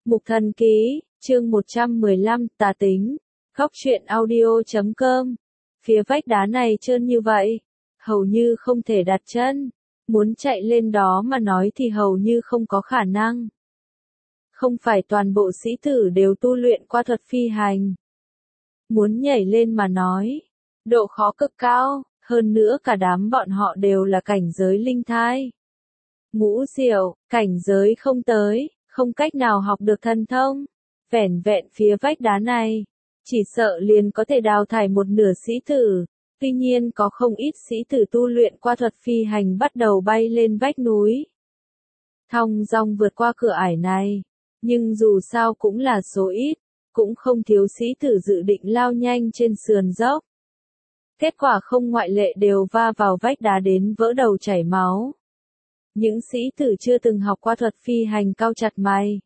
Mục Thần Ký, chương 115, Tà Tính. Góc truyện audio.com. Phía vách đá này trơn như vậy, hầu như không thể đặt chân. Muốn chạy lên đó mà nói thì hầu như không có khả năng. Không phải toàn bộ sĩ tử đều tu luyện qua thuật phi hành. Muốn nhảy lên mà nói, độ khó cực cao, hơn nữa cả đám bọn họ đều là cảnh giới linh thai. Ngũ diệu, cảnh giới không tới, không cách nào học được thần thông. Vẻn vẹn phía vách đá này, chỉ sợ liền có thể đào thải một nửa sĩ tử. Tuy nhiên có không ít sĩ tử tu luyện qua thuật phi hành bắt đầu bay lên vách núi. Thong dong vượt qua cửa ải này, nhưng dù sao cũng là số ít, cũng không thiếu sĩ tử dự định lao nhanh trên sườn dốc. Kết quả không ngoại lệ đều va vào vách đá đến vỡ đầu chảy máu. Những sĩ tử chưa từng học qua thuật phi hành cau chặt mày.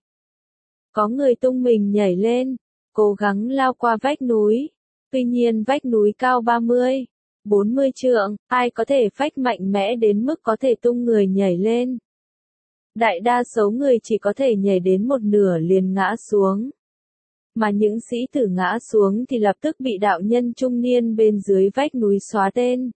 Có người tung mình nhảy lên, cố gắng lao qua vách núi. Tuy nhiên vách núi cao 30, 40 trượng, ai có thể phách mạnh mẽ đến mức có thể tung người nhảy lên. Đại đa số người chỉ có thể nhảy đến một nửa liền ngã xuống. Mà những sĩ tử ngã xuống thì lập tức bị đạo nhân trung niên bên dưới vách núi xóa tên.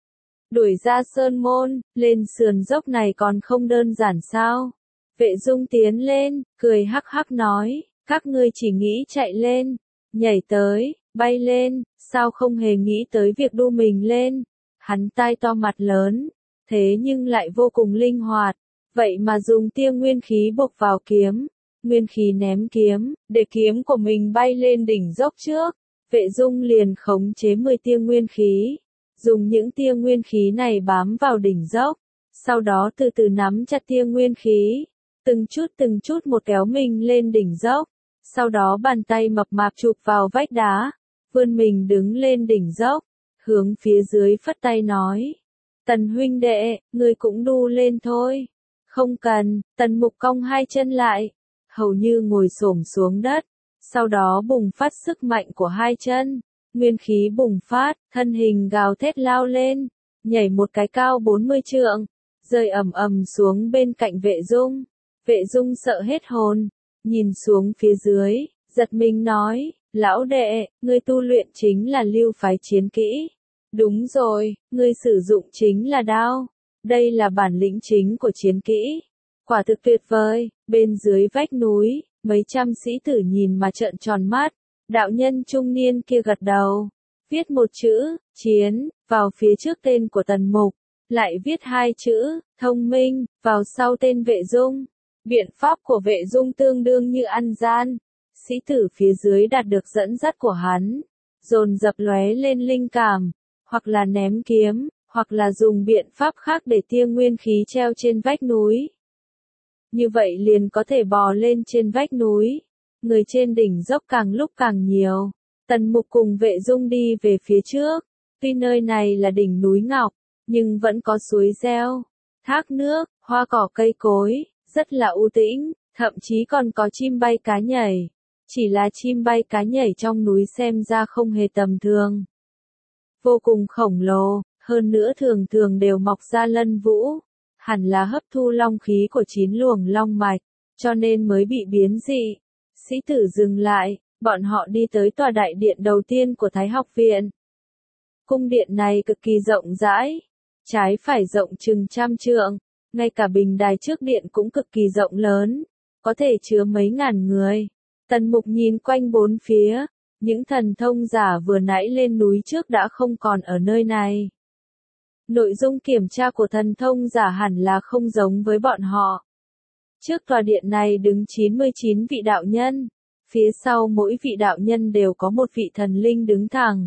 Đuổi ra sơn môn, lên sườn dốc này còn không đơn giản sao? Vệ Dung tiến lên, cười hắc hắc nói, các ngươi chỉ nghĩ chạy lên, nhảy tới, bay lên, sao không hề nghĩ tới việc đu mình lên. Hắn tai to mặt lớn, thế nhưng lại vô cùng linh hoạt, vậy mà dùng tia nguyên khí bộc vào kiếm, nguyên khí ném kiếm, để kiếm của mình bay lên đỉnh dốc trước. Vệ Dung liền khống chế 10 tia nguyên khí, dùng những tia nguyên khí này bám vào đỉnh dốc, sau đó từ từ nắm chặt tia nguyên khí, từng chút một kéo mình lên đỉnh dốc, sau đó bàn tay mập mạp chụp vào vách đá, vươn mình đứng lên đỉnh dốc, hướng phía dưới phất tay nói, Tần huynh đệ, ngươi cũng đu lên thôi. Không cần. Tần Mục cong hai chân lại, hầu như ngồi xổm xuống đất, sau đó bùng phát sức mạnh của hai chân, nguyên khí bùng phát, thân hình gào thét lao lên, nhảy một cái cao 40 trượng, rơi ầm ầm xuống bên cạnh Vệ Dung. Vệ Dung sợ hết hồn, nhìn xuống phía dưới, giật mình nói, lão đệ, ngươi tu luyện chính là lưu phái chiến kỹ. Đúng rồi, ngươi sử dụng chính là đao. Đây là bản lĩnh chính của chiến kỹ. Quả thực tuyệt vời. Bên dưới vách núi, mấy trăm sĩ tử nhìn mà trợn tròn mắt. Đạo nhân trung niên kia gật đầu, viết một chữ, chiến, vào phía trước tên của Tần Mục, lại viết hai chữ, thông minh, vào sau tên Vệ Dung. Biện pháp của Vệ Dung tương đương như ăn gian. Sĩ tử phía dưới đạt được dẫn dắt của hắn, dồn dập lóe lên linh cảm, hoặc là ném kiếm, hoặc là dùng biện pháp khác để tia nguyên khí treo trên vách núi. Như vậy liền có thể bò lên trên vách núi. Người trên đỉnh dốc càng lúc càng nhiều. Tần Mục cùng Vệ Dung đi về phía trước. Tuy nơi này là đỉnh núi ngọc, nhưng vẫn có suối reo, thác nước, hoa cỏ cây cối, rất là u tĩnh, thậm chí còn có chim bay cá nhảy. Chỉ là chim bay cá nhảy trong núi xem ra không hề tầm thường. Vô cùng khổng lồ, hơn nữa thường thường đều mọc ra lân vũ, hẳn là hấp thu long khí của 9 luồng long mạch, cho nên mới bị biến dị. Sĩ tử dừng lại, bọn họ đi tới tòa đại điện đầu tiên của Thái học viện. Cung điện này cực kỳ rộng rãi, trái phải rộng chừng 100 trượng, ngay cả bình đài trước điện cũng cực kỳ rộng lớn, có thể chứa mấy ngàn người. Tần Mục nhìn quanh bốn phía, những thần thông giả vừa nãy lên núi trước đã không còn ở nơi này. Nội dung kiểm tra của thần thông giả hẳn là không giống với bọn họ. Trước tòa điện này đứng 99 vị đạo nhân, phía sau mỗi vị đạo nhân đều có một vị thần linh đứng thẳng.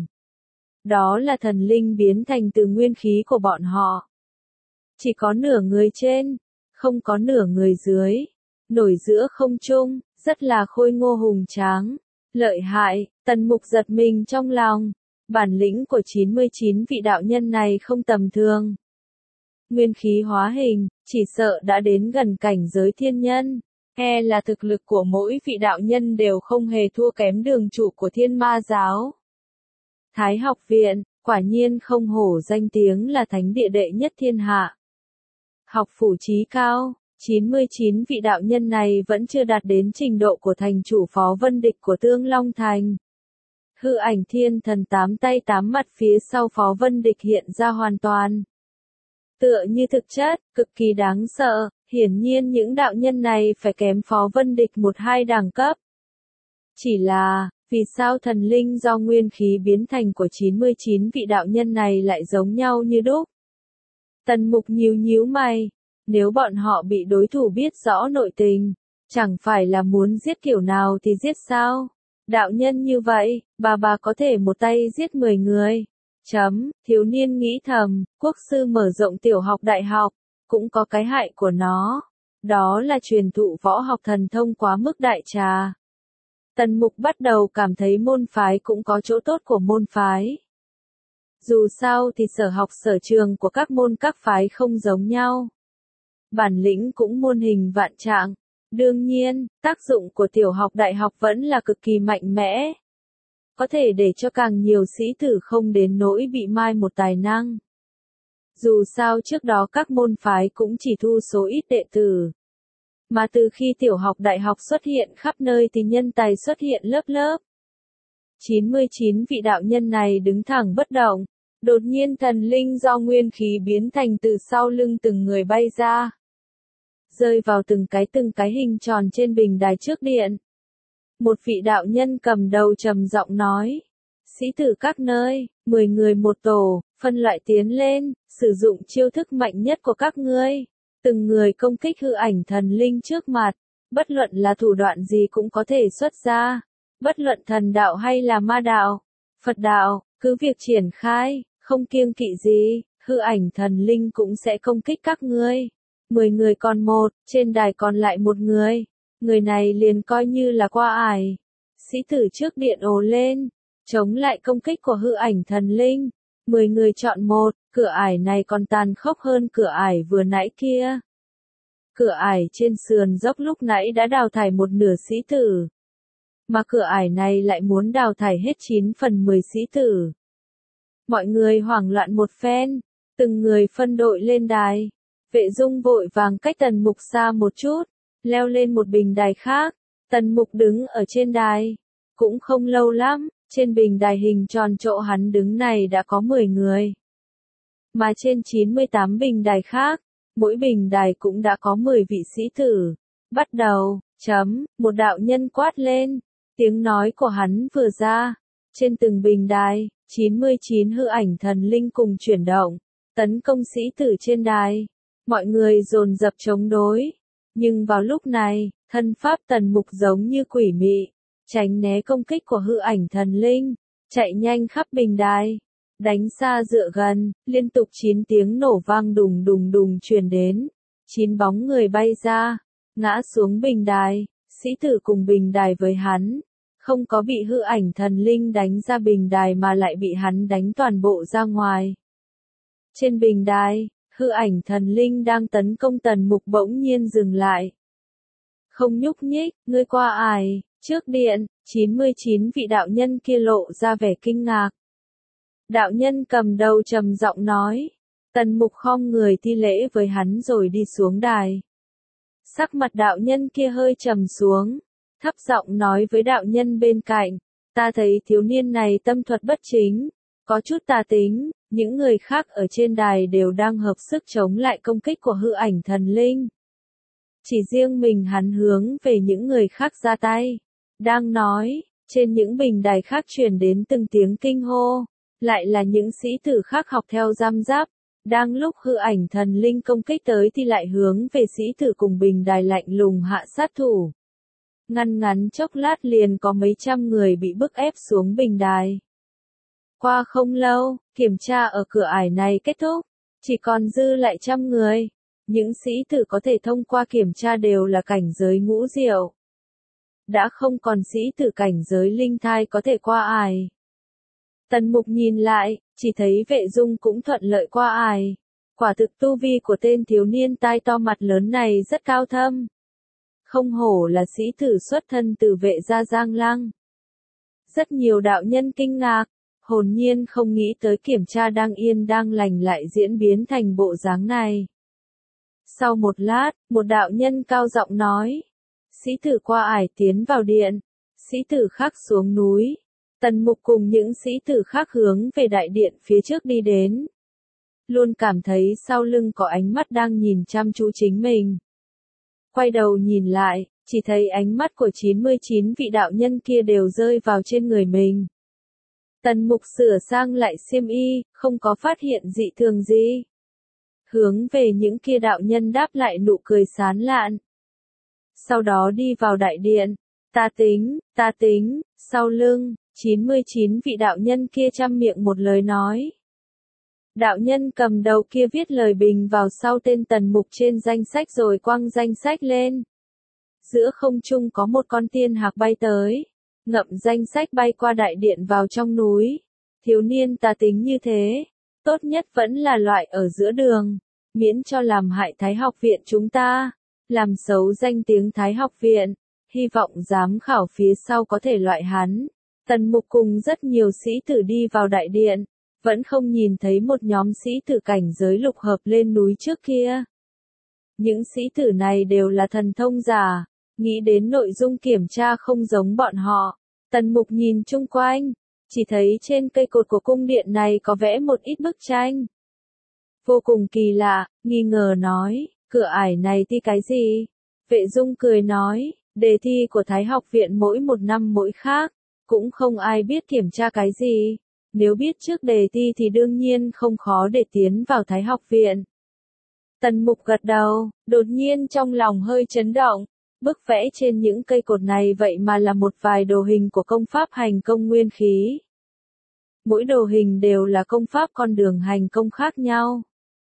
Đó là thần linh biến thành từ nguyên khí của bọn họ. Chỉ có nửa người trên, không có nửa người dưới, nổi giữa không trung, rất là khôi ngô hùng tráng, lợi hại. Tần Mục giật mình trong lòng. Bản lĩnh của 99 vị đạo nhân này không tầm thường. Nguyên khí hóa hình, chỉ sợ đã đến gần cảnh giới thiên nhân. E là thực lực của mỗi vị đạo nhân đều không hề thua kém đường chủ của Thiên Ma giáo. Thái học viện, quả nhiên không hổ danh tiếng là thánh địa đệ nhất thiên hạ. Học phủ chí cao, 99 vị đạo nhân này vẫn chưa đạt đến trình độ của thành chủ Phó Vân Địch của Tương Long Thành. Hư ảnh thiên thần 8 tay 8 mặt phía sau Phó Vân Địch hiện ra hoàn toàn. Tựa như thực chất, cực kỳ đáng sợ, hiển nhiên những đạo nhân này phải kém Phó Vân Địch 1-2 đẳng cấp. Chỉ là, vì sao thần linh do nguyên khí biến thành của 99 vị đạo nhân này lại giống nhau như đúc? Tần Mục nhíu mày, nếu bọn họ bị đối thủ biết rõ nội tình, chẳng phải là muốn giết kiểu nào thì giết sao? Đạo nhân như vậy, bà có thể một tay giết 10 người. Thiếu niên nghĩ thầm, quốc sư mở rộng tiểu học đại học, cũng có cái hại của nó. Đó là truyền thụ võ học thần thông quá mức đại trà. Tần Mục bắt đầu cảm thấy môn phái cũng có chỗ tốt của môn phái. Dù sao thì sở học sở trường của các môn các phái không giống nhau. Bản lĩnh cũng muôn hình vạn trạng. Đương nhiên, tác dụng của tiểu học đại học vẫn là cực kỳ mạnh mẽ. Có thể để cho càng nhiều sĩ tử không đến nỗi bị mai một tài năng. Dù sao trước đó các môn phái cũng chỉ thu số ít đệ tử. Mà từ khi tiểu học đại học xuất hiện khắp nơi thì nhân tài xuất hiện lớp lớp. 99 vị đạo nhân này đứng thẳng bất động. Đột nhiên thần linh do nguyên khí biến thành từ sau lưng từng người bay ra. Rơi vào từng cái hình tròn trên bình đài trước điện. Một vị đạo nhân cầm đầu trầm giọng nói. Sĩ tử các nơi, 10 người một tổ, phân loại tiến lên, sử dụng chiêu thức mạnh nhất của các ngươi. Từng người công kích hư ảnh thần linh trước mặt. Bất luận là thủ đoạn gì cũng có thể xuất ra. Bất luận thần đạo hay là ma đạo, Phật đạo, cứ việc triển khai, không kiêng kỵ gì, hư ảnh thần linh cũng sẽ công kích các ngươi. 10 người còn một, trên đài còn lại một người. Người này liền coi như là qua ải. Sĩ tử trước điện ồ lên, chống lại công kích của hư ảnh thần linh. 10 người chọn một, cửa ải này còn tàn khốc hơn cửa ải vừa nãy kia. Cửa ải trên sườn dốc lúc nãy đã đào thải một nửa sĩ tử. Mà cửa ải này lại muốn đào thải hết 9 phần 10 sĩ tử. Mọi người hoảng loạn một phen, từng người phân đội lên đài. Vệ Dung vội vàng cách Tần Mục xa một chút, leo lên một bình đài khác. Tần Mục đứng ở trên đài. Cũng không lâu lắm, trên bình đài hình tròn chỗ hắn đứng này đã có 10 người. Mà trên 98 bình đài khác, mỗi bình đài cũng đã có 10 vị sĩ tử. Bắt đầu, một đạo nhân quát lên. Tiếng nói của hắn vừa ra. Trên từng bình đài, 99 hư ảnh thần linh cùng chuyển động, tấn công sĩ tử trên đài. Mọi người dồn dập chống đối. Nhưng vào lúc này, thân pháp Tần Mục giống như quỷ mị, tránh né công kích của hư ảnh thần linh, chạy nhanh khắp bình đài, đánh xa dựa gần, liên tục 9 tiếng nổ vang đùng đùng đùng truyền đến. 9 bóng người bay ra, ngã xuống bình đài, sĩ tử cùng bình đài với hắn. Không có bị hư ảnh thần linh đánh ra bình đài mà lại bị hắn đánh toàn bộ ra ngoài. Trên bình đài, hư ảnh thần linh đang tấn công Tần Mục bỗng nhiên dừng lại. Không nhúc nhích, ngươi qua ải, trước điện, 99 vị đạo nhân kia lộ ra vẻ kinh ngạc. Đạo nhân cầm đầu trầm giọng nói. Tần Mục khom người thi lễ với hắn rồi đi xuống đài. Sắc mặt đạo nhân kia hơi trầm xuống. Thấp giọng nói với đạo nhân bên cạnh, ta thấy thiếu niên này tâm thuật bất chính, có chút tà tính, những người khác ở trên đài đều đang hợp sức chống lại công kích của hư ảnh thần linh. Chỉ riêng mình hắn hướng về những người khác ra tay. Đang nói, trên những bình đài khác truyền đến từng tiếng kinh hô, lại là những sĩ tử khác học theo giam giáp. Đang lúc hư ảnh thần linh công kích tới thì lại hướng về sĩ tử cùng bình đài lạnh lùng hạ sát thủ. Ngắn chốc lát liền có mấy trăm người bị bức ép xuống bình đài. Qua không lâu, kiểm tra ở cửa ải này kết thúc, chỉ còn dư lại trăm người. Những sĩ tử có thể thông qua kiểm tra đều là cảnh giới ngũ diệu. Đã không còn sĩ tử cảnh giới linh thai có thể qua ải. Tần Mục nhìn lại, chỉ thấy Vệ Dung cũng thuận lợi qua ải. Quả thực tu vi của tên thiếu niên tai to mặt lớn này rất cao thâm. Không hổ là sĩ tử xuất thân từ Vệ gia Giang Lăng. Rất nhiều đạo nhân kinh ngạc, hồn nhiên không nghĩ tới kiểm tra đang yên đang lành lại diễn biến thành bộ dáng này. Sau một lát, một đạo nhân cao giọng nói. Sĩ tử qua ải tiến vào điện. Sĩ tử khác xuống núi. Tần Mục cùng những sĩ tử khác hướng về đại điện phía trước đi đến. Luôn cảm thấy sau lưng có ánh mắt đang nhìn chăm chú chính mình. Quay đầu nhìn lại, chỉ thấy ánh mắt của 99 vị đạo nhân kia đều rơi vào trên người mình. Tần Mục sửa sang lại xiêm y, không có phát hiện dị thường gì. Hướng về những kia đạo nhân đáp lại nụ cười sán lạn. Sau đó đi vào đại điện. Ta tính, sau lưng, 99 vị đạo nhân kia chăm miệng một lời nói. Đạo nhân cầm đầu kia viết lời bình vào sau tên Tần Mục trên danh sách rồi quăng danh sách lên. Giữa không trung có một con tiên hạc bay tới, ngậm danh sách bay qua đại điện vào trong núi. Thiếu niên ta tính như thế, tốt nhất vẫn là loại ở giữa đường, miễn cho làm hại Thái học viện chúng ta, làm xấu danh tiếng Thái học viện, hy vọng giám khảo phía sau có thể loại hắn. Tần Mục cùng rất nhiều sĩ tử đi vào đại điện, vẫn không nhìn thấy một nhóm sĩ tử cảnh giới lục hợp lên núi trước kia. Những sĩ tử này đều là thần thông giả, nghĩ đến nội dung kiểm tra không giống bọn họ. Tần Mục nhìn chung quanh, chỉ thấy trên cây cột của cung điện này có vẽ một ít bức tranh. Vô cùng kỳ lạ, nghi ngờ nói, cửa ải này thi cái gì? Vệ Dung cười nói, đề thi của Thái học viện mỗi một năm mỗi khác, cũng không ai biết kiểm tra cái gì. Nếu biết trước đề thi thì đương nhiên không khó để tiến vào Thái học viện. Tần Mục gật đầu, đột nhiên trong lòng hơi chấn động. Bức vẽ trên những cây cột này vậy mà là một vài đồ hình của công pháp hành công nguyên khí. Mỗi đồ hình đều là công pháp con đường hành công khác nhau.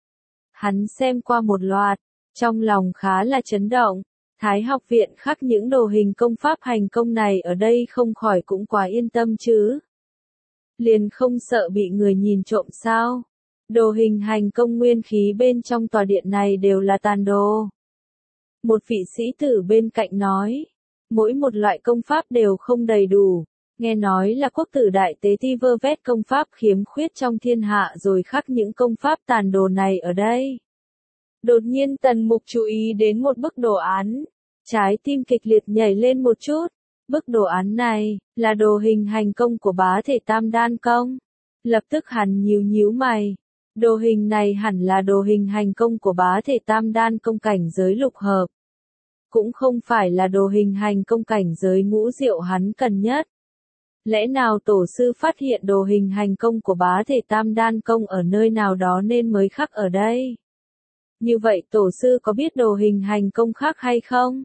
Hắn xem qua một loạt, trong lòng khá là chấn động. Thái học viện khắc những đồ hình công pháp hành công này ở đây không khỏi cũng quá yên tâm chứ. Liền không sợ bị người nhìn trộm sao? Đồ hình hành công nguyên khí bên trong tòa điện này đều là tàn đồ. Một vị sĩ tử bên cạnh nói, mỗi một loại công pháp đều không đầy đủ, nghe nói là quốc tử đại tế ti vơ vét công pháp khiếm khuyết trong thiên hạ rồi khắc những công pháp tàn đồ này ở đây. Đột nhiên Tần Mục chú ý đến một bức đồ án, trái tim kịch liệt nhảy lên một chút. Bức đồ án này, là đồ hình hành công của bá thể tam đan công. Lập tức hắn nhíu mày. Đồ hình này hẳn là đồ hình hành công của bá thể tam đan công cảnh giới lục hợp. Cũng không phải là đồ hình hành công cảnh giới ngũ diệu hắn cần nhất. Lẽ nào tổ sư phát hiện đồ hình hành công của bá thể tam đan công ở nơi nào đó nên mới khắc ở đây? Như vậy tổ sư có biết đồ hình hành công khác hay không?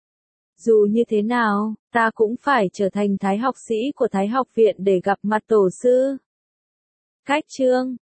Dù như thế nào, ta cũng phải trở thành thái học sĩ của Thái học viện để gặp mặt tổ sư. Cách chương